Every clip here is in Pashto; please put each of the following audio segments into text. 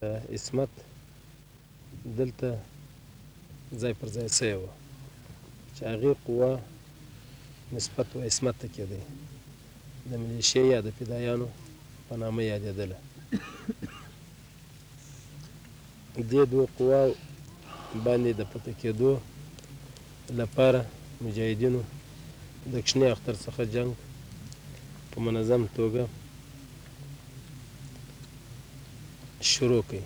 عصمت دلته ځای پر ځای شوې وه چې هغې قوه نسبت و عصمت ته کېدی د ملیشې یا د فدایانو په نامه یادېدله. دې دوو قواو باندې د فتح کېدو لپاره مجاهدینو د کشني اختر څخه جنگ په منظم توګه شروع کړ.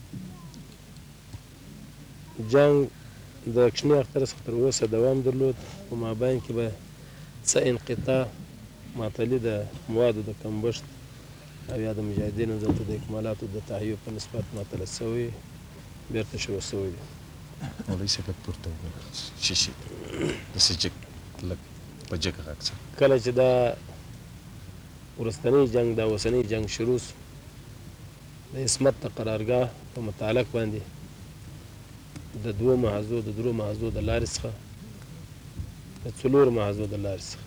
جنگ د کشني اختر څخه تر اوسه دوام درلود. په مابین کې به څه انقطاع معطلي د موادو د کمبشت او یا د مجاهدینو دلته د اکمالاتو د تهیو په نسبت معطله شوی بیرته شروع شوی دی. مولوي صاحب لږ پورته وګوره چې شي داسې جګ لږ په جګ غږ سره. کله چې دا وروستنی جنگ دا اوسنی جنگ شروع سو د عصمت د قرارګاه په متعلق باندې د دوو محاذو د درو محاذو د لارې څخه د څلورو محاذو د لارې څخه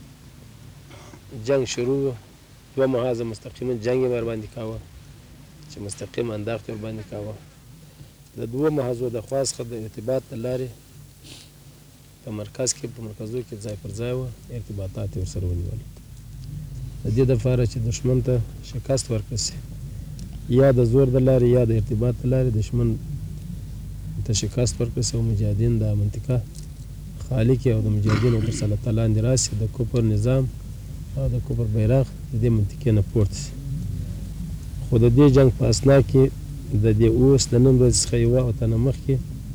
جنگ شروع و. دوه محاذه مستقیما جنگ یې ورباندې کاوه چې مستقیم انداخت یې ورباندې کاوه. د دوو محاذو د خوا څخه د ارتباط د لارې په مرکز کې په مرکزو کې ځای پر ځای وه ارتباطات یې ورسره ونیول د دې دپاره چې دښمن ته شکست ورکړه سي یا د زور د لارې یا د ارتباط د لارې دښمن ته شکست ورکړه سي او مجاهدین دا منطقه خالي کړي او د مجاهدینو تر سلطه لاندې راسي د کفر نظام او د کفر بیرغ د دې منطقې نه پورته سي. خو د دې جنگ په اسنا کې د دې اوس د نن ورځې څخه یوه او تنه مخکې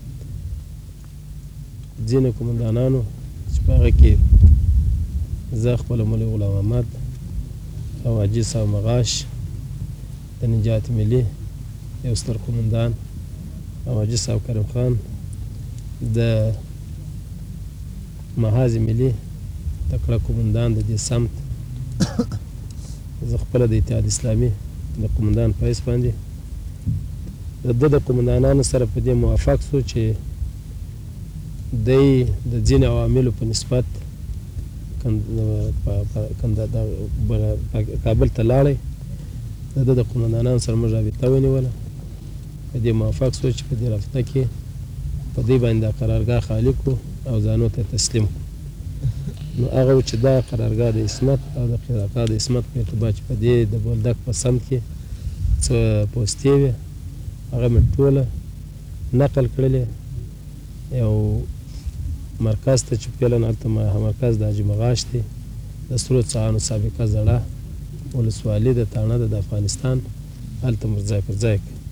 ځینې قومندانانو چې په هغه کې زه خپله مولوي غلام احمد او حاجي صاحب مغاش د نجات ملي یو ستر قومندان او حاجي صاحب کریم خان د محاذ ملي تکړه قومندان د دې سمت زه خپله د اتحاد اسلامي د قومندان په حیث باندې د ده د قومندانانو سره په دې موافق سو چې دی د ځینې عواملو په نسبت کابل ته لاړی. د ده د قومندانانو سره موږ رابطه ونیوله په دې موافق سو چې په دې رابطه کې په دې باندې دا قرارګاه خالي کړو او ځانو ته تسلیم کړو. نو هغه چې دا قرارګاه د عصمت او د قرارګاه د عصمت په ارتباط چې په دې د بولدک په سمت کې څه پوستې وې هغه مې ټوله نقل کړلې یو مرکز ته چې فعلا هلته مرکز د حاجي مغاش دی د سرو څاڼو سابقه زړه ولسوالي د تاڼه د افغانستان هلته موږ ځای پر ځای کړ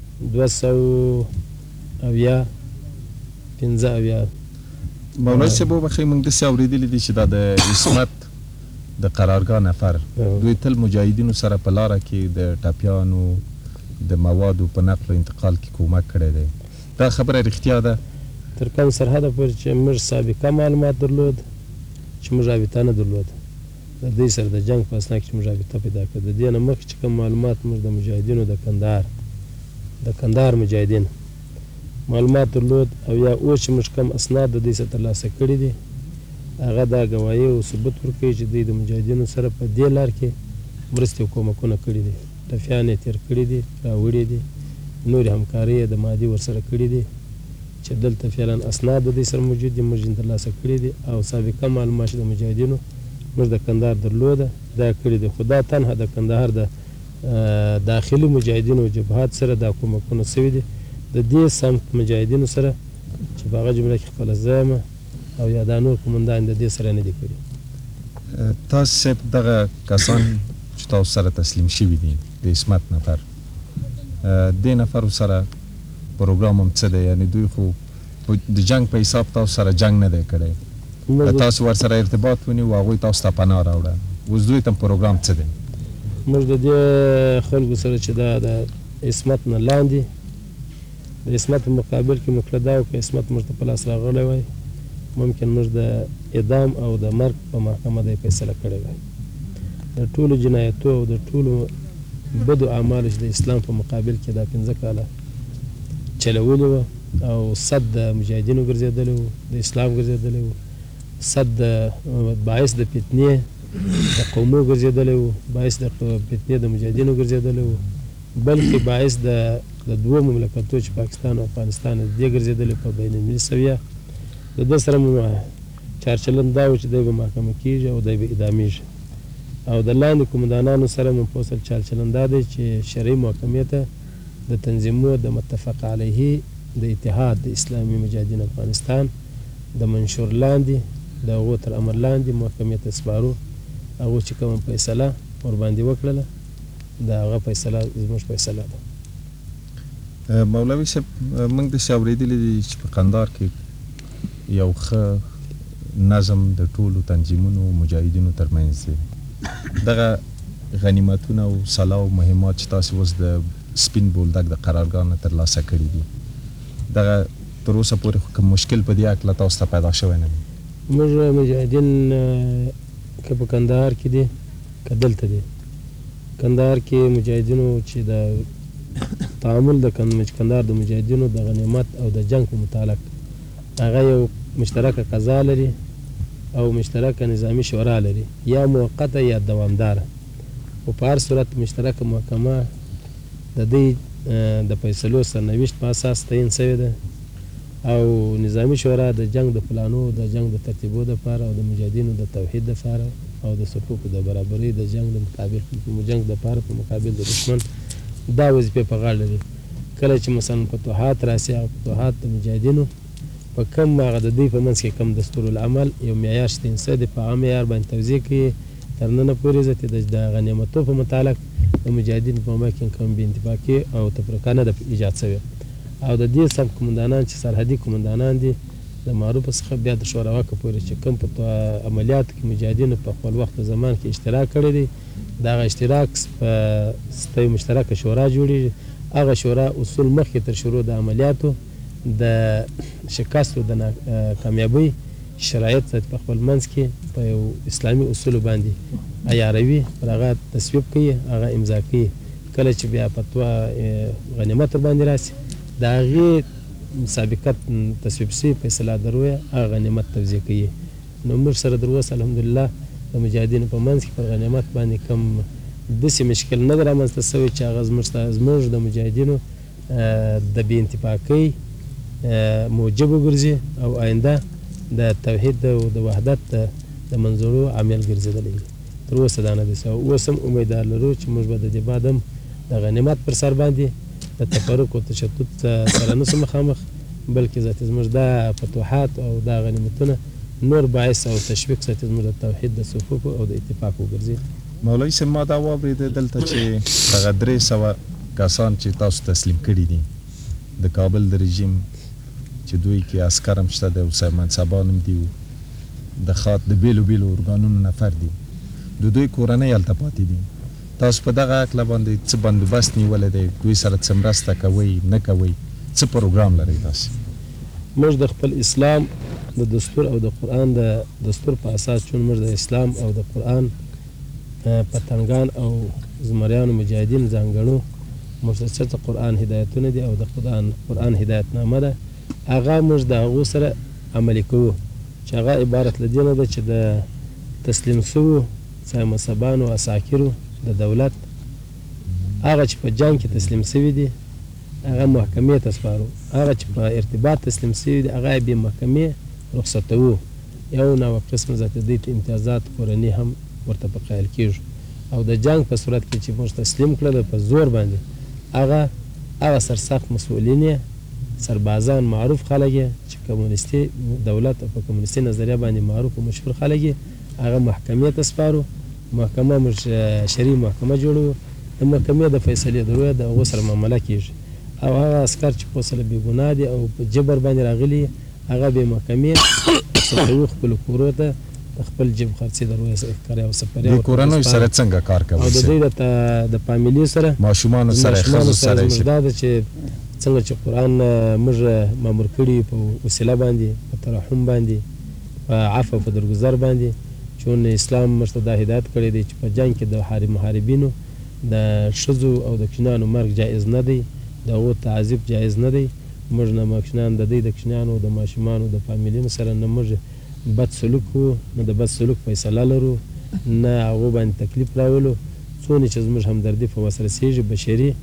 275 مولوي صاحب وبخښئ موږ داسې اورېدلي دي چې دا د عصمت د قرارګاه نفر دوی تل مجاهدینو سره په لاره کې د ټپیانو د موادو په نقل او انتقال کې کومک کړی دی. دا خبره رښتیا ده؟ تر کوم سرحده پورې چې موږ سابقه معلومات درلود چې موږ رابطه نه درلوده د دوی سره د جنګ په اثنا کې چې موږ رابطه پیدا کړه د دې نه مخکې چې کوم معلومات موږ د مجاهدینو د کندهار مجاهدین معلومات درلود او یا اوس چې موږ کوم اسناد د دوی څخه ترلاسه کړي دي هغه دا ګواهي او ثبوت ورکوي چې دوی د مجاهدینو سره په دې لار کې مرستې او کومکونه کړي دي ټپیان یې تېر کړي دي راوړي دي نورې همکارۍ یې د مادي ورسره کړي دي چې دلته فعلا اسناد د دوی سره موجود دي موږ یې ترلاسه کړي دي او سابقه معلومات چې د مجاهدینو موږ د کندهار درلوده دا کړي دي. خو دا تنها د کندهار د داخلي مجاهدینو جبهات سره دا کومکونه سوي دي د دې سمت مجاهدینو سره چې په هغه جمله کې خپله زه یم او یا دا نور قومندان د دې سره نه دي کړي. تاسو صاحب دغه کسان چې تاسو سره تسلیم شوي دي د عصمت نفر دې نفرو سره پروګرام هم څه دی یعنې دوی خو د جنګ په حساب تاسو سره جنګ نه دی کړی تاسو ورسره ارتباط ونیو هغوی تاسو ته پناه راوړه اوس دوی ته پروګرام څه دی؟ موږ د دې خلکو سره چې دا د عصمت نه لاندې د عصمت په مقابل کې موږ دا و که عصمت موږ ته په لاس راغلی وای ممکن موږ د اعدام او د مرګ په محکمه دی فیصله کړې وای. د ټولو جنایتو او د ټولو بدو اعمالو چې د اسلام په مقابل کې دا 15 کاله چلولي وه او صد د مجاهدینو ګرځېدلی وو د اسلام ګرځېدلی وو صد باعث د فتنې د قومو ګرځېدلی وو باعث د فتنې د مجاهدینو ګرځېدلی وو بلکې باعث د دوو مملکتو چې پاکستان او افغانستان دې ګرځېدلې په بین المللي سویه د ده سره چارچلن دا و چې دی به محکمه کېږي او دی به اعدامېږي او د لاندې قومندانانو سره منفصل چارچلن دا دی چې شرعي محکمې ته د تنظیمونو د متفق علیه د اتحاد د اسلامي مجاهدین افغانستان د منشور لاندې د هغو تر امر لاندې محکمې ته سپارو هغو چې کومه فیصله ورباندې وکړله د هغه فیصله زموږ فیصله ده. مولوي صاحب موږ داسې اورېدلي دي چې په قندهار کې یو ښه نظم د ټولو تنظیمونو مجاهدینو ترمنځ دی. دغه غنیمتونه او سلاح او مهمات چې تاسې اوس د سپین بولدک د قرارګاه نه ترلاسه کړي دي دغه تر اوسه پورې خو کوم مشکل په دې هکله تاسو ته پیدا شوی نه دی؟ موږ مجاهدین که په کندهار کې دي که دلته دي کندهار کې مجاهدینو چې د تعامل د کندهار د مجاهدینو د غنیمت او د جنگ په متعلق هغه یو مشترکه قضا لري او مشترکه نظامی شورا لري یا موقته یا دوامداره او په هر صورت مشترکه محکمه د دې د فیصلو سرنوشت په اساس تعیین شوې ده او نظامی شورا د جنگ د پلانو د جنگ د ترتیبو دپاره او د مجاهدینو د توحید دپاره او د صفوفو د برابرۍ د جنگ د مقابل جنگ دپاره په مقابل د دشمن دا وظیفې په غاړه لري. کله چې مثلا فتوحات راسي هغه فتوحات د مجاهدینو په کم هغه د دوی په منځ کې کم دستورالعمل یو معیار شته انسه د په هغه معیار باندې توضیح کوي تر ننه پورې ځکه د غنیمتو په متعلق د مجاهدینو په مابین کوم بې اتفاقي او تفرقه نه ده ایجاد شوې او د دې سب قومندانان چې سرحدي قومندانان دي د معروفه څخه بیا د شوراواکه پورې چې کوم په عملیاتو کې مجاهدینو په خپل وخت زمان کې اشتراک کړی دی دغه اشتراک په مشترکه شورا جوړېږي هغه شورا اصول مخکې تر شروع د عملیاتو د شکست او د کامیابۍ شرایط په خپل منځ کې په یو اسلامي اصولو باندې عیاروي پر هغه تصویب کوي هغه امضا کوي کله چې بیا فتوا غنیمت باندې راسي د هغې سابقت تصویب شوي فیصله درویه هغه غنیمت توزیع کوي. نو موږ سره در اوسه الحمدلله د مجاهدینو په منځ کې پر غنیمت باندې کوم داسې مشکل نه ده رامنځته شوی چې هغه زموږ د مجاهدینو د بې انتفاقۍ موجب وګرځي او آینده د توحید او د وحدت د منظورو عامل ګرځېدلی وي. تر اوسه دا نه دی شوی. اوس هم امیدوار لرو چې موږ به د دې بعد هم د غنیمت پر سر باندې د تفرق او تشدد سره نسو مخامخ بلکې ذاتي زموږ دا فتوحات او دا غنیمتونه نور باعث او تشویق ساتي زموږ د توحید د صفوف او د اتفاق وګرځي. مولوي صاحب ما دا واورېده دلته چې دغه 300 کسان چې تاسو تسلیم کړي دي د کابل د رژیم چې دوی کې عسکر هم شته دی او منصبان هم دي د خاط د بیلو بیلو ارګانونو نفر دي د دوی کورنۍ هلته پاتې دي تاسو په دغه هکله باندې څه بندوبست نیولی دی دوی سره څه مرسته کوئ نه کوئ څه پروګرام لرئ تاسې؟ موږ د خپل اسلام د دستور او د قرآن د دستور په اساس چون موږ د اسلام او د قرآن پتنګان او زمریانو مجاهدین ځانګړو مخصوص قرآن هدایتونه دي او د قرآن هدایتنامه ده هغه موږ د هغو سره عملي کوو چې هغه عبارت له دې نه ده چې د تسلیم شوو مصبانو او عساکرو د دولت هغه چې په جنګ کې تسلیم شوي دي هغه محکمې ته سپارو هغه چې په ارتباط تسلیم شوي دي هغه یې بې محکمې رخصتوو یو نوع قسم ذاته دوی ته امتیازات کورني هم ورته په قایل کېږو او د جنګ په صورت کې چې موږ تسلیم کړل په زور باندې هغه سرسخت مسؤلین یې سربازان معروف خلک یې چې کمونیستي دولت او په کمونیستي نظریه باندې معروف او مشهور خلک یې هغه محکمې ته سپارو محکمه موږ شرعي محکمه جوړوو د محکمې د فیصلې درویه د هغو سره معامله کېږي او هغه عسکر چې په سره بې ګناه دي او په جبر باندې راغلي هغه بې محکمې رخصتوو خپلو کورو ته د خپل جیب خرڅې درویه ښکاري او سفریا د کورنیو سره څنګه کار کوئ؟ او د دوی د فامیلي سره ماشومانو سره ښځو سره زموږ دا ده چې څنګه چې قرآن موږ مامور کړي په وسیله باندې په ترحم باندې په عفو په درګذر باندې چون اسلام موږ ته دا هدایت کړی دی چې په جنګ کې د محاربینو د ښځو او د کشنیانو مرګ جایز نه دی د هغو تعذیب جایز نه دی موږ نه ماشومان د دوی د کشنیانو د ماشومانو د فامیلینو سره نه موږ بد سلوک کوو نه د بد سلوک فیصله لرو نه هغو باندې تکلیف راولو څونه چې زموږ همدردي په وسره سیږي بشري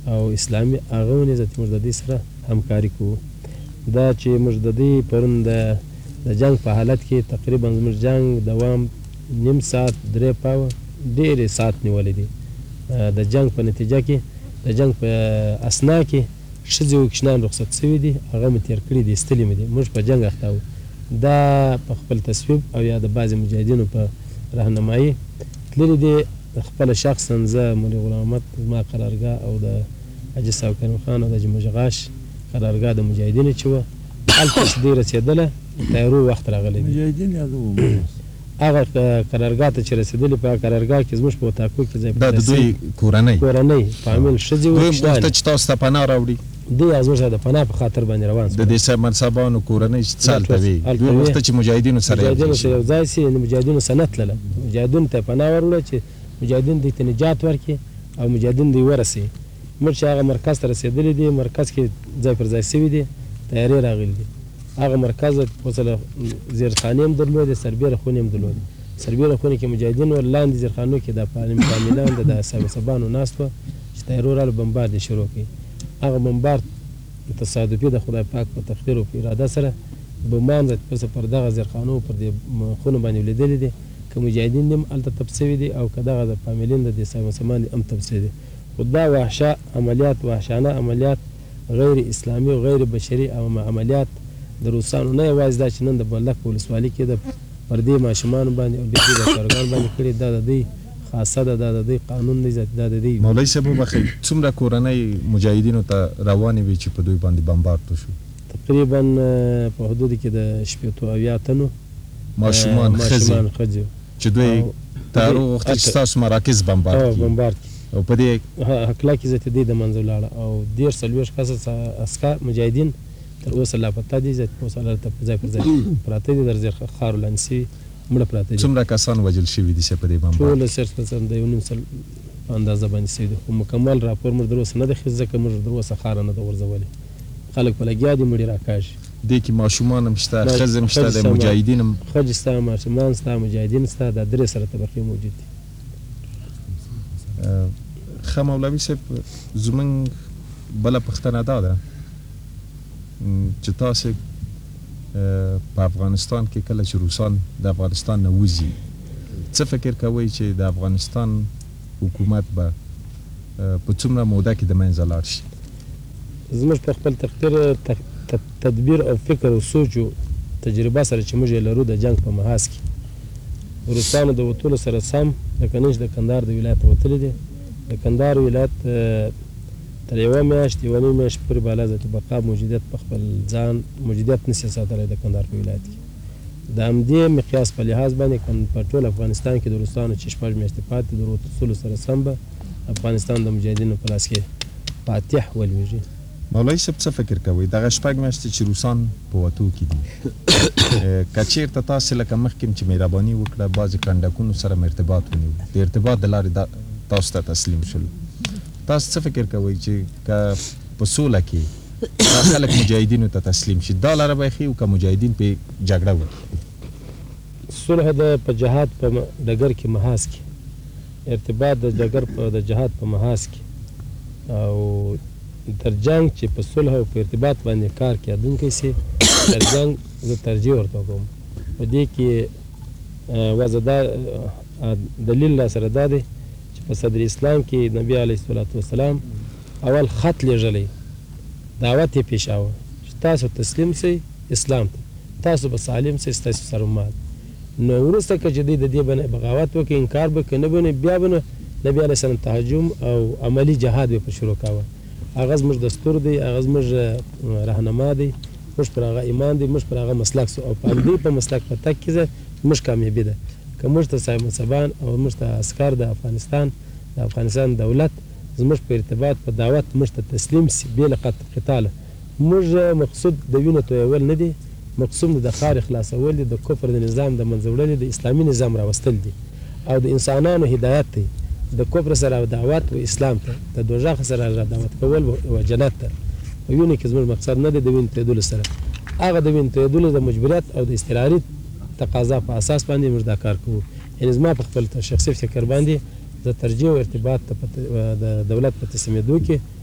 او اسلامي هغه ونیزه چې موږ د دې سره همکاري کوو. دا چې موږ د دې پرون د جنګ په حالت کې تقریبا زموږ جنګ دوام نیم ساعت 3 پاوه ډېرې ساعت نیولی دی. د جنګ په نتیجه کې د جنګ په اسنا کې ښځې او کشنان رخصت شوي دي، هغه مې تېر کړي دي، ایستلي مې دي. موږ په جنګ اخته وو. دا په خپل تصویب او یا د بعضې مجاهدینو په رهنمایي تللي دي. خپله شخصا زه مولي غلام محمد زما قرارګاه او د حاجي صاحب کریم خان او د جمجغاش قرارګاه د مجاهدینو چې وه هلته چې دوی رسېدله تیارو وخت راغلی دی. مجاهدین یادوم هغه قرارګاه ته چې رسېدلي په قرارګاه کې زموږ په اتاکو کې ځای دا د دوی کورنۍ فامیل ښځې دوی غوښتل چې تاسو ته پناه راوړي. دوی زموږ سره د پناه په خاطر باندې روان د دې منصبانو کورنۍ چې څه هلته وي دوی غوښتل چې مجاهدینو سره یو ځای سي. مجاهدینو سره نه تلله، مجاهدینو ته پناه وروړه چې مجاهدین دوی ته نجات ورکړي او مجاهدین دوی ورسوي. موږ چې هغه مرکز ته رسېدلي دي، مرکز کې ځای پر ځای سوي دي، تیارې راغلي دي. هغه مرکز مثلا زیرخانې هم درلودې، سربیره خونې هم درلودې. سربیره خونې کې مجاهدین ول، لاندې زیرخانو کې د فامیلان د صاحبان ناست وه چې تیارو راغلو بمبار یې شروع کړي. هغه بمبار تصادفي د خدای پاک په تقدیر او په اراده سره بمان پر دغه زیرخانو پر دې خونو باندې ولیدلي دي. که مجاهدین هم هلته تب سوي دي او که دغه د فامیلین د دې صاحبان هم تب سوي دي. خو دا وحشانه عملیات غیر اسلامي او غیر بشري عملیات د روسانو نه یوازې دا چې نن د بلخ په ولسوالي کې د پردې ماشومانو باندې او بیخي د بچارګانو باندې کړي، دا د دوی خاصه ده، دا د دوی قانون دی، دا د دوی. مولوي صاحب وبخئ، څومره کورنۍ مجاهدینو ته روانې وي چې په دوی باندې بمبارد وشو؟ تقریبا په حدود کې د 80 تنو ماشومان ښځې چې دوی تیارو غوښتل چې ستاسو مراکز بمبارد کړي او په دې هکله کې زه دوی د منځه ولاړه او 40 کسه عسکر مجاهدین تر اوسه لاپته دي. زه اوس هلته ځای پر ځای پراته دي، در خارو لاندې سوي مړه پراته دي. څومره کسان وژل شوي دي په دې بمبارد؟ ټوله صرف د 1.5 سل په اندازه باندې سوي دي، خو مکمل راپور موږ در اوسه نه دی اخیست ځکه موږ در اوسه خاره نه ده غورځولې. خلک په لګیا دي مړي راکاږي. دې کې ماشومان هم شته، ښځې هم شته، د مجاهدین هم ښځې شته، ماشومان شته، مجاهدین شته، دا درې سره طبقې موجود دي. ښه مولوي صاحب، زموږ بله پوښتنه دا ده چې تاسې په افغانستان کې کله چې روسان د افغانستان نه وځي څه فکر کوئ چې د افغانستان حکومت به په څومره موده کې د منځه لاړ شي؟ زموږ په خپل تقدیر تدبیر او فکر او سوچ او تجربه سره چې موږ یې لرو د جنګ په محاذ کې روسانو د وتلو سره سم لکه نن چې د کندهار د ولایت وتلي دي، د کندهار ولایت تر یوه میاشت 1.5 میاشت پورې بالا ذات بقا موجودیت په خپل ځان موجودیت نشي ساتلی د کندهار په ولایت کې. د همدې مقیاس په لحاظ باندې په ټول افغانستان کې د روسانو چې 6 میاشتې پاتې د وتلو سره سم به افغانستان د مجاهدینو په لاس کې فاتح ولویږي. مولوي صاحب څه فکر کوئ دغه 6 میاشتې چې روسان په وتو کې دي که چېرته تاسې لکه مخکې چې مهرباني وکړه بعضې کنډکونو سره مې ارتباط ونیو، د ارتباط د لارې تاسو ته تسلیم شول، تاسو څه فکر کوئ چې که په سوله کې دا خلک مجاهدینو ته تسلیم شي دا لاره به یې ښي او که مجاهدین پرې جګړه وکړي؟ صلح د په جهاد په ډګر کې محاذ کې، ارتباط د ډګر د جهاد په محاذ کې او تر جنګ چې په صلح او په ارتباط باندې کار کېدونکی سي تر جنګ زه ترجیح ورته کوم. په دې کې وضع دا دلیل را سره دا دی چې په صدر اسلام کې نبي علیه الصلاة والسلام اول خط لیږلی، دعوت یې پیشاوه چې تاسو تسلیم سئ اسلام ته، تاسو به سالم سئ، ستاسو سره مال. نو وروسته که چې دوی د دې باندې بغاوت وکړي، انکار به که نه به بیا به نبي علیه السلام تهجم او عملي جهاد به په شروع کاوه. هغه زموږ دستور دی، هغه زموږ رهنما دی، موږ پر هغه ایمان دی، موږ پر هغه مسلک سو او په همدې په مسلک په تګ کې موږ کامیابي ده. که موږ ته صاحب منصبان او موږ ته عسکر د افغانستان دولت زموږ په ارتباط په دعوت موږ ته تسلیم سي بې له قتاله، موږ مقصود د وینو تویول نه دی، مقصود د ښار خلاصول دي، د کفر د نظام د منځه وړل دي، د اسلامي نظام راوستل دي او د انسانانو هدایت دی، د کفر سره دعوت و اسلام ته، د دوزخ سره دعوت کول و جنت ته. په وینې کې زموږ مقصد نه دی د وینې تویدلو سره، هغه د وینې تویدلو د مجبوریت او د اضطراري تقاضا په اساس باندې موږ دا کار کوو. یعنې زما په خپل شخصي فکر باندې د ترجیح او ارتباط د دولت په تسلیمېدو کې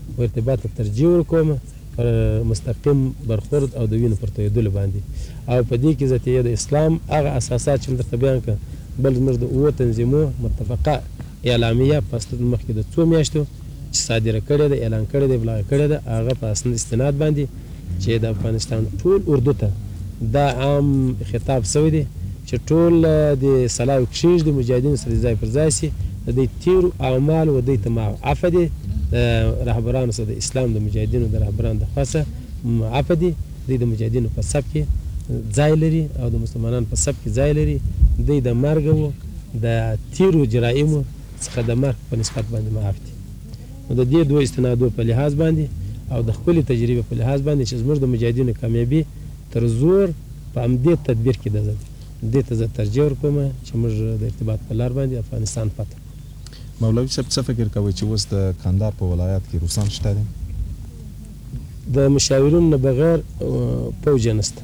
و ارتباط ته ترجیح ورکوم پر مستقیم برخورد او د وینو پر تویېدلو باندې. او په دې کې ذاتي د اسلام هغه اساسات چې درته بیان کړه، بل زموږ د اووه تنظیمو متفقه اعلامیه په اساس مخکې د څو میاشتو چې صادره کړې ده، اعلان کړې ده، ابلاغ کړې ده، هغه په اساس استناد باندې چې د افغانستان ټول اردو ته دا عام خطاب شوی دی چې ټول د سلاوي کښېږدي، مجاهدینو سره ځای پر ځای سي، د دوی تیرو اعمالو و دوی ته معافه دي، د رهبرانو سره د اسلام د مجاهدینو د رهبرانو د خوا څخه معافه دي، دوی د مجاهدینو په صف کې ځای لري او د مسلمانانو په صف کې ځای لري. دوی د مرګ و د تیرو جرایمو څخه د مرګ په نسبت باندې معاف دي. نو د دې دوه استنادو په لحاظ باندې او د خپلې تجربې په لحاظ باندې چې زموږ د مجاهدینو کامیابي تر زور په همدې تدبیر کې ده، دې ته زه ترجیح ورکوم چې موږ د ارتباط په لار باندې افغانستان فتح. مولوي صاحب څه فکر کوئ چې اوس د کندهار په ولایت کې روسان شته دي؟ د مشاورینو نه بغیر پوځ نشته.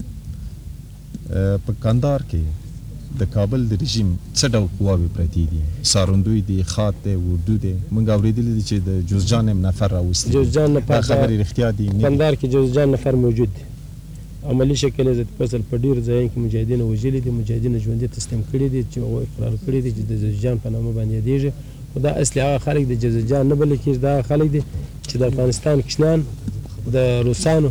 په کندهار کې د کابل د رژیم څه ډول قواوې پرتې دي؟ ساروندوی دی، خاط دی، اردو دی. موږ اورېدلي دي چې د جوزجان هم نفر راوستي. جوزجان نفر خبرې رښتیا دي؟ کندهار کې جوزجان نفر موجود دی. عملي شکل یې فصل په ډېرو ځایونو کې مجاهدینو وژلي دي، مجاهدینو ژوندي تسلیم کړي دي چې هغوی اقرار کړي دي چې د جوزجان په نامه باندې یادېږي. خو دا اصلي هغه خلک د جوزجان نه بلل کېږي، دا هغه خلک دي چې د افغانستان کوچنیان د روسانو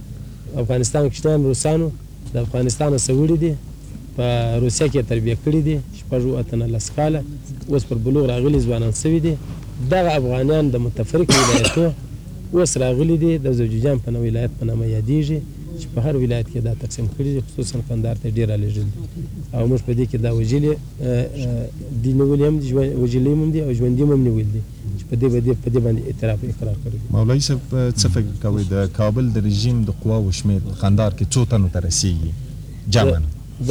د افغانستان څخه وړي دي، په روسیه کې تربیه کړي دي، شپږ اتلس کاله اوس پر بلوغ راغلي ځوانان سوي دي. دغه افغانیان د متفرق ولایتو اوس راغلي دي، د جوزجان په ولایت په نامه یادېږي چې په هر ولایت کې دا تقسیم کړي دي، خصوصا کندهار ته ډېر رالېږلي دي. او موږ په دې کې دا وژلي دي، نیولي هم دي، وژلي هم دي او ژوندي هم نیولي دي چې په دې باندې اعتراف اقرار کړی دي. مولوي صاحب څه فکر کوئ د کابل د رژیم د قواوو شمېر کندهار کې څو تنو ته رسېږي جمعاً؟ د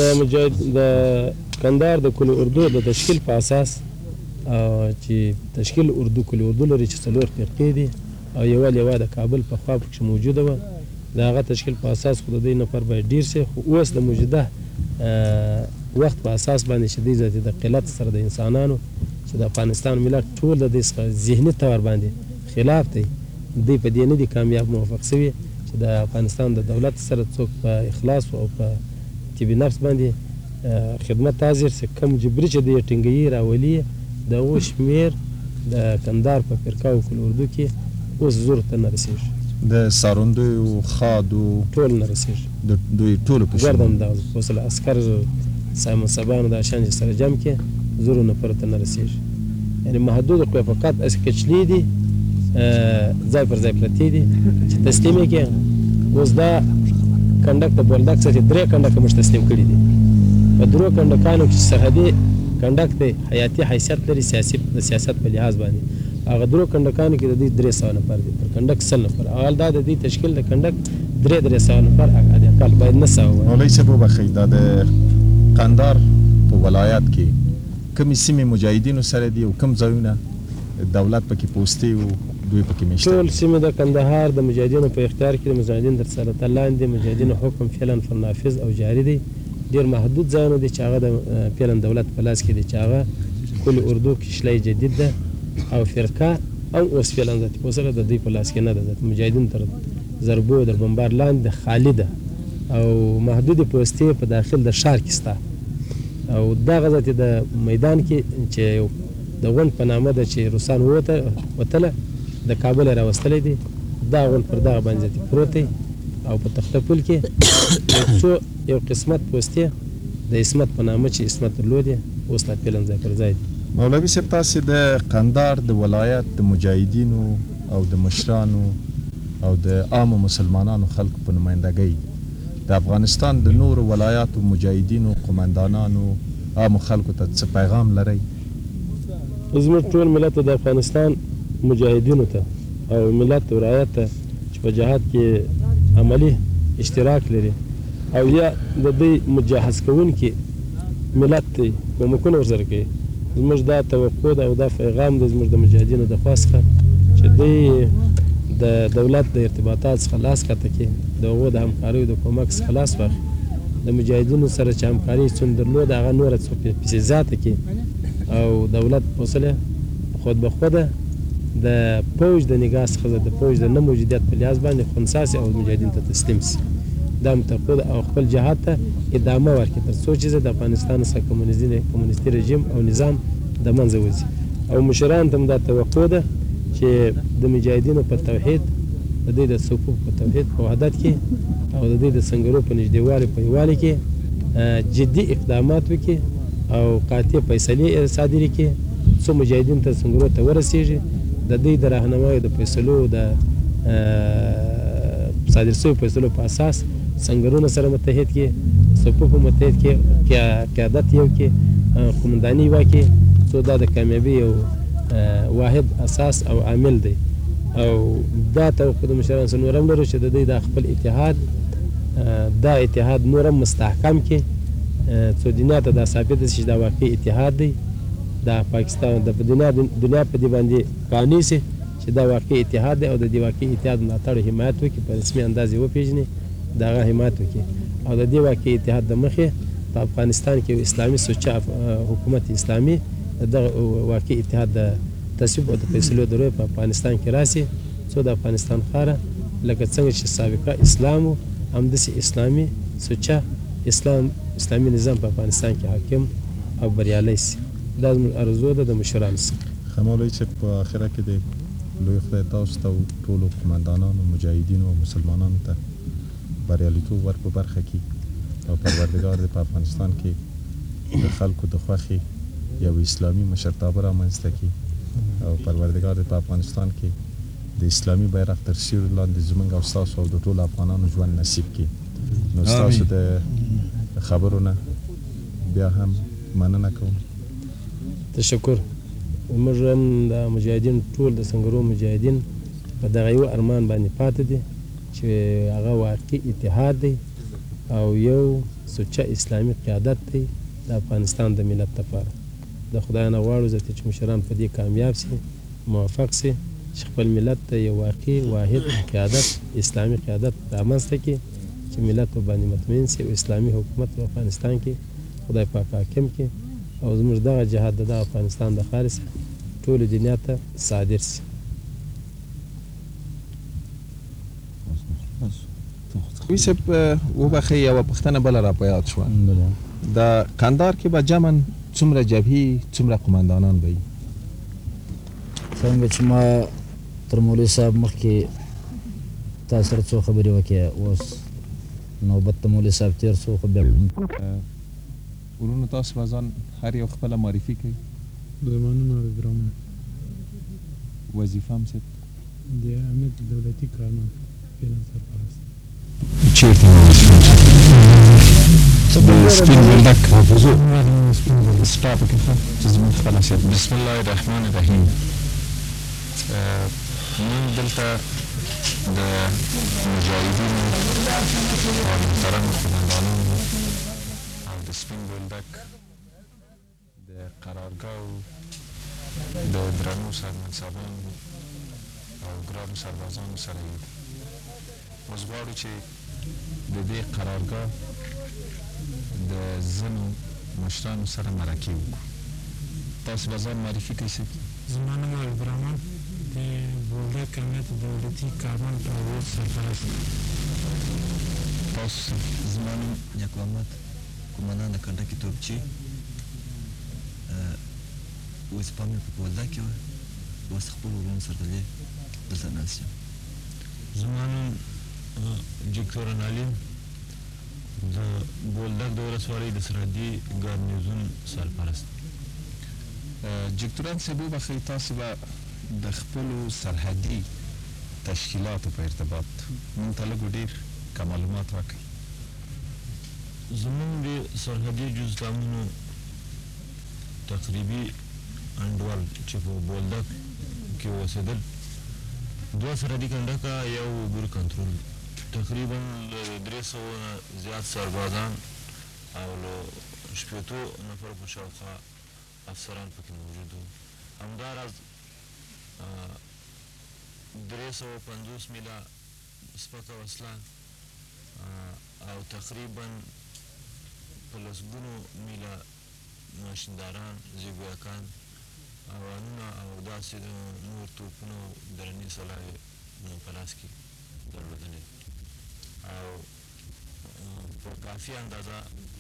کندهار د کل اردو د تشکیل په اساس چې تشکیل اردو کل اردو لري چې 4 فرقې دي او یوه د کابل په خوا پکښې موجوده وه. د هغه تشکیل په اساس خو د دوی نفر باید ډېر شي، خو اوس د موجوده وخت په اساس باندې چې دوی ذاتي د قلت سره د انسانانو چې د افغانستان ملت ټول د دې څخه ذهني طور باندې خلاف دی، دوی په دې نه دي کامیاب موفق شوي چې د افغانستان د دولت سره څوک په اخلاص او په طبي نفس باندې خدمت حاضر سي. کم جبري چې دوی ټینګوي راولي د هغو شمېر د کندهار په فرقه او کل اردو کې اوس زورو ته نه رسېږي. د ساروندویو، خادو ټول نه رسېږي، د دوی ټولو په ګرد همدغه فصل عسکر منصبانو دا شان چې سره جمع کې زورو نفرو ته نه رسېږي. یعنې محدود قوې فقط هسې کچلي دي، ځای پر ځای پرتې دي چې تسلیم یې کړي. اوس دا کنډک د بولدک څخه 3 کنډکه موږ تسلیم کړي دي. په 3 کنډکانو کې سرحدي کنډک دی، حیاتي حیثیت لري د سیاست په لحاظ باندې. هغه 3 کنډکانو کې د دوی 300 نفر دي، پر کنډک 100 نفر. اول دا د دې تشکیل د کنډک 300 نفر اقل باید نه سوه. مولوي صاحب وبخښئ، دا د کندهار په ولایت کې کومې سیمې مجاهدینو سره دي او کوم ځایونه دولت پکې پوستې او دوی پکې میشته؟ ټول سیمې د کندهار د مجاهدینو په اختیار کې د مجاهدین تر سلطه لاندې مجاهدینو حکم فعلا نافذ او جاري دی. ډېر محدود ځایونه دي چې هغه د فعلا دولت په لاس کې دي چې هغه کل اردو کې شلی جدید ده او فرقه او اوس فعلا ذاتي پوسله د دوی په لاس کې نه ده. مجاهدین تر ضربو در بمبار لاندې خالي ده او محدودې پوستې په داخل د ښار کې شته او دغه ذاتي د میدان کې چې د غونډ په نامه ده چې روسان وتله د کابل راوستلی دی، دا غونډ پر دغه باندې ذاتي پروت دی او په تخته پل کې یو قسمت پوستې د عصمت په نامه چې عصمت درلودې اوس لا فعلا ځای پر ځای دی. مولوي صاحب تاسې د کندهار د ولایت د مجاهدینو او د مشرانو او د عامو مسلمانانو خلکو په نمایندګۍ د افغانستان د نورو ولایاتو مجاهدینو، قمندانانو، عامو خلکو ته څه پیغام لرئ؟ زموږ ټول ملت د افغانستان مجاهدینو ته او ملت ولایت ته چې په جهاد کې عملي اشتراک لري او یا د دوی مجهز کوونکي ملت ته کومکونه ورسره کوي، زموږ دا توقع ده او دا پیغام دی زموږ د مجاهدینو د خوا څخه چې دوی د دولت د ارتباطات څخه لاس کته کړي، د هغو د همکاریو د کومک څخه لاس واخلي، د مجاهدینو سره چې همکاري څومره درلوده هغه نوره څو پسې زیاته کړي او دولت فاصله خود به خوده د پوج د نگاه څخه د پوج د نه موجودیت په لحاظ باندې خنثی سي او مجاهدین ته تسلیم سي. دا متقود او خپل جهاد ته ادامه ورکړي تر څو چې د افغانستان څخه کمونیستي رژیم او نظام د منځه وځي. او مشران ته هم دا توقع ده چې د مجاهدینو په توحید، د دوی د صفوف په توحید په وحدت کې او د دوی د سنګرو په نږدېوالي په یووالي کې جدي اقدامات وکړي او قاطع فیصلې صادرې کړي څو مجاهدین ته سنګرو ته ورسېږي. د دوی د راهنمایۍ د فیصلو د صادر شویو فیصلو په اساس سنګرونه سره متحد کړي، صفوف متحد کړي، قیادت یو کړي، قومنداني واکړي، څو دا د کامیابۍ یو واحد اساس او عامل دی. او دا توقع د مشرانو سره نور هم لرو چې د دوی دا خپل اتحاد، دا اتحاد نور هم مستحکم کړي څو دنیا ته دا ثابته شي چې دا واقعي اتحاد دی. دا پاکستان د دنیا په دې باندې قانع سي چې دا واقعي اتحاد دی او د دې واقعي اتحاد ملاتړ او حمایت وکړي، په رسمي انداز یې وپېژني، د هغه حمایت وکړي او د دې واقعي اتحاد د مخې په افغانستان کې یو اسلامي سوچه حکومت اسلامي دغه واقعي اتحاد د تصویب او د فیصلو د روی په افغانستان کې راسي څو د افغانستان خاره لکه څنګه چې سابقه اسلام و همداسې اسلامي سوچه اسلامي نظام په افغانستان کې حاکم او بریالی سي. دا زموږ ارزو ده د مشرانو څخه. خمولوی چې په آخره کې د لوی خدای تاسو ته ټولو قومندانانو، مجاهدینو او مسلمانانو ته بریالیتوب ور په برخه کې او پروردګار دې په افغانستان کې د خلکو د خوښې یو اسلامي مشرتابه رامنځته کړي او پروردګار دې په افغانستان کې د اسلامي بیرغ تر سیوري لاندې زموږ او ستاسو او د ټولو افغانانو ژوند نصیب کړي. نو ستاسو د خبرو نه بیا هم مننه کوم. تشکر. موږ هم د مجاهدین ټول د سنګرو مجاهدین په دغه یو ارمان باندې پاتې دي چې هغه واقعي اتحاد دی او یو سوچه اسلامي قیادت دی د افغانستان د ملت لپاره. د خدای نه غواړو ځکه چې مشران په دې کامیاب سي، موفق سي چې خپل ملت ته یو واقعي واحد قیادت، اسلامي قیادت رامنځته کړي چې ملت په باندې مطمئن سي او اسلامي حکومت په افغانستان کې خدای پاک حاکم کړي او زموږ دغه جهاد د افغانستان د خارج ټولو دنیا ته صادر سي. وی صاحب وبخښئ یوه پوښتنه بله را په یاد شوه. د قندهار کې به جمعاً څومره جبهې، څومره قمندانان به وي؟ څنګه چې ما تر مولوي صاحب مخکې تاسو سره څو خبرې وکړې، اوس نوبت د مولوي صاحب تېر شو، خو بیا ورونو تاسو به ځان هر یو خپله معرفي کوي. زما نوم حبیب رحمان. وظیفه هم صاحب د امنیت دولتي کارمند فعلا سرپرست. چیرته سپین بولدک حافظو ستا پکې ښه چې زموږ خپله صاحب. بسم الله الرحمن الرحیم. موږ دلته د مجاهدینو او محترمو قمندانانو او د سپین بولدک د قرارګاهو د درنو سرمنصبانو او ګرانو سربازانو سره یو. اوس غواړو چې د دې قرارګاه د ځینو مشرانو سره مرکې وکړو. تاسو به ځان معرفي کوئ صاحب؟ زما نوم حبیب رحمان د بولدک امنیت دولتي کارمند او اوس سرپرست. تاسو صاحب؟ زما نوم یعقوب احمد، قمندان د کنډکي توپچي. وظیفه مې په بولدک کې وه، اوس خپلو وروڼو سره دلته ناست یم. زما نوم جګتورن علیم، د بولدک د ولسوالۍ د سرحدي ګارنیزون سرپرست. جګتورن صاحب وبخښئ، تاسو به د خپلو سرحدي تشکیلاتو په ارتباط موږ ته لږ ډېر که معلومات راکړئ. زموږ د سرحدي جزدامونو تقریبي انډول چې په بولدک کې اوسېدل، 2 سرحدي کنډکه، یو اوبر کنټرول، تقریبا له 300 نه زیات سربازان او له 80 نفر په شاوخوا افسران پکې موجود وو. همداراز 350 میله سپکه وسله او تقریبا په لسګونو میله ماشینداران، زیږویکان اوانونه او داسې نور توپونه او درنې سلاحې په لاس کې درلودلې او په کافي اندازه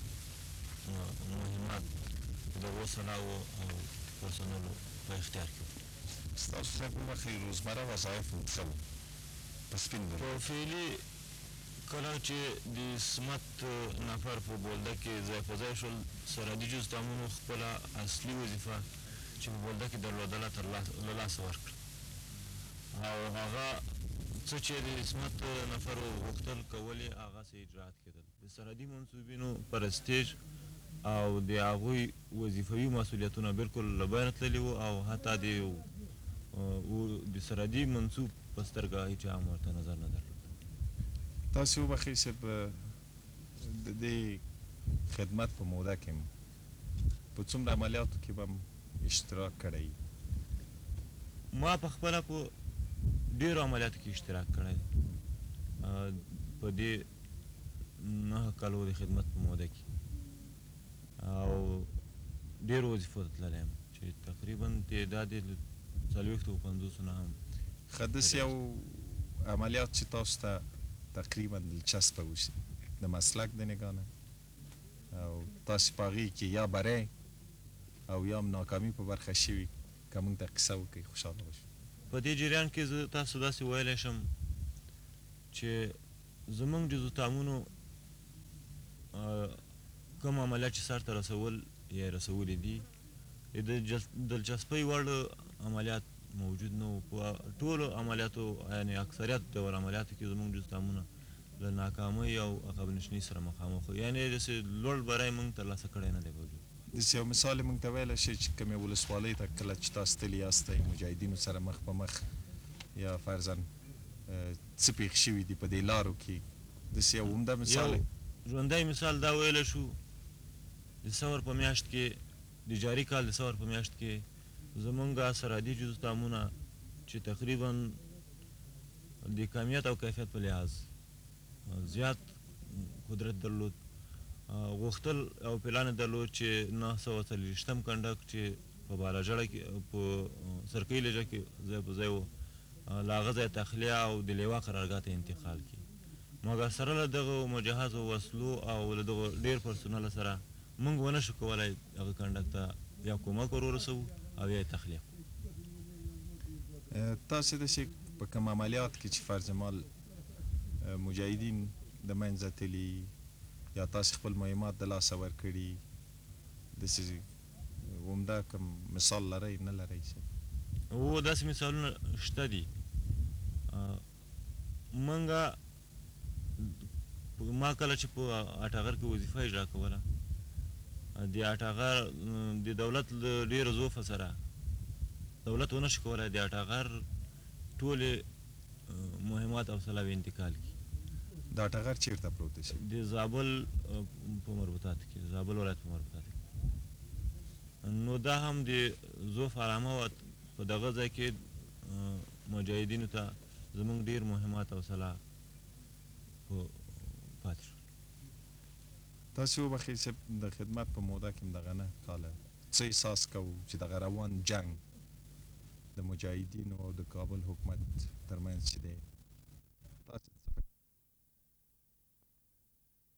مهمات د دغو سلاحو او پرسونلو په اختیار کې وو. ستاسو صاحب وبخښئ روزمره وظایف مو څه وو په سپین په فعلي کله چې د عصمت نفر په بولده کې ځای په ځای شول، سرحدي جزتامونو خپله اصلي وظیفه چې په بولده کې درلودله له لاسه ورکړه او هغه څه چې د عصمت نفرو غوښتل کول یې هغسې اجرات کېدل. د سرحدي منصوبینو پرستیج او د هغوی وظیفوي مسؤلیتونه بالکل له بینه تللي وو او حتی د سرحدي منصوب په سترګه هېچا هم ورته نظر نه درلود. تاسې وبخښئ صاحب د دې خدمت په موده کې په څومره عملیاتو کې به اشتراک کړی؟ ما په خپله په ډېرو عملیاتو کې اشتراک کړی دی په دې 9 کالو د خدمت په موده کې او ډېرو وظیفو ته تللی یم چې تقریبا تعداد یې له 40-50 نه هم ښه داسې یو عملیات چې تاسو ته تقریبا دلچسپه اوسي د مسلک د نګاه نه او تاسې په هغې کې یا بری او یا هم ناکامي په برخه شوي که موږ ته قصه وکړئ خوشحاله به شو. په دې جریان کې زه تاسو داسې ویلی شم چې زموږ جزوتامونو کوم عملیات چې سرته رسول یا رسولي دي د دلچسپۍ وړ عملیات موجود نه وو. په ټولو عملیاتو یعنې اکثریت ډول عملیاتو کې زموږ جزتامونه له ناکامۍ او عقب نشینۍ سره مخامخ وو، یعنې داسې لوړ بری موږ ترلاسه کړی نه دی موجود. داسې یو مثال یې موږ ته ویلی شئ چې کومې ولسوالۍ ته کله چې تاسو تللي یاستئ مجاهدینو سره مخ په مخ یا فرضاً څه پېښ شوي دي په دې لارو کې داسې یو عمده مثال یو ژوندی مثال دا ویلی شو د ثور په میاشت کې د جاري کال د ثور په میاشت کې زمونږ سرحدي جزتامونه چې تقریبا د کمیت او کیفیت په لحاظ زیات قدرت درلود، غوښتل او پلان یې درلود چې 940 کنډک چې په بالاجړه کې په سرکۍ لجه کې ځای په ځای و له هغه ځای تخلیه او د لیوا قرارګاه ته انتقال کړي، مګر سره له دغو مجهزو وسلو او له دغو ډېر پرسونل سره موږ ونه شو کولی هغه کنډک ته یا کومک ور ورسوو او یا یې تخلیه کړو. تاسې داسې په کوم عملیات کې چې فرض مال مجاهدین د منځه تلي یا تاسې خپل مهمات د لاسه ورکړي داسې عمده کوم مثال لرئ نه لرئ؟ او داسې مثالونه شته دي. منګه ما کله چې په اټاغر کې وظیفه اجرا کوله د اټاغر د دولت له ډېرو ضعفه سره دولت ونه شو کولی د اټاغر ټولې مهمات او سلاحې انتقال کړي. دا اټاغر چیرته پروت دی؟ د زابل په مربوطاتو کې، زابل ولایت په مربوطاتو کې. نو دا هم د ضعف علامه وه په دغه ځای کې مجاهدینو ته زموږ ډېر مهمات او سلاح پاتې شول. تاسې وبخښئ صاحب د خدمت په موده کې دغه 9 کاله څه احساس کوو چې دغه روان جنګ د مجاهدینو او د کابل حکومت ترمنځ چې دی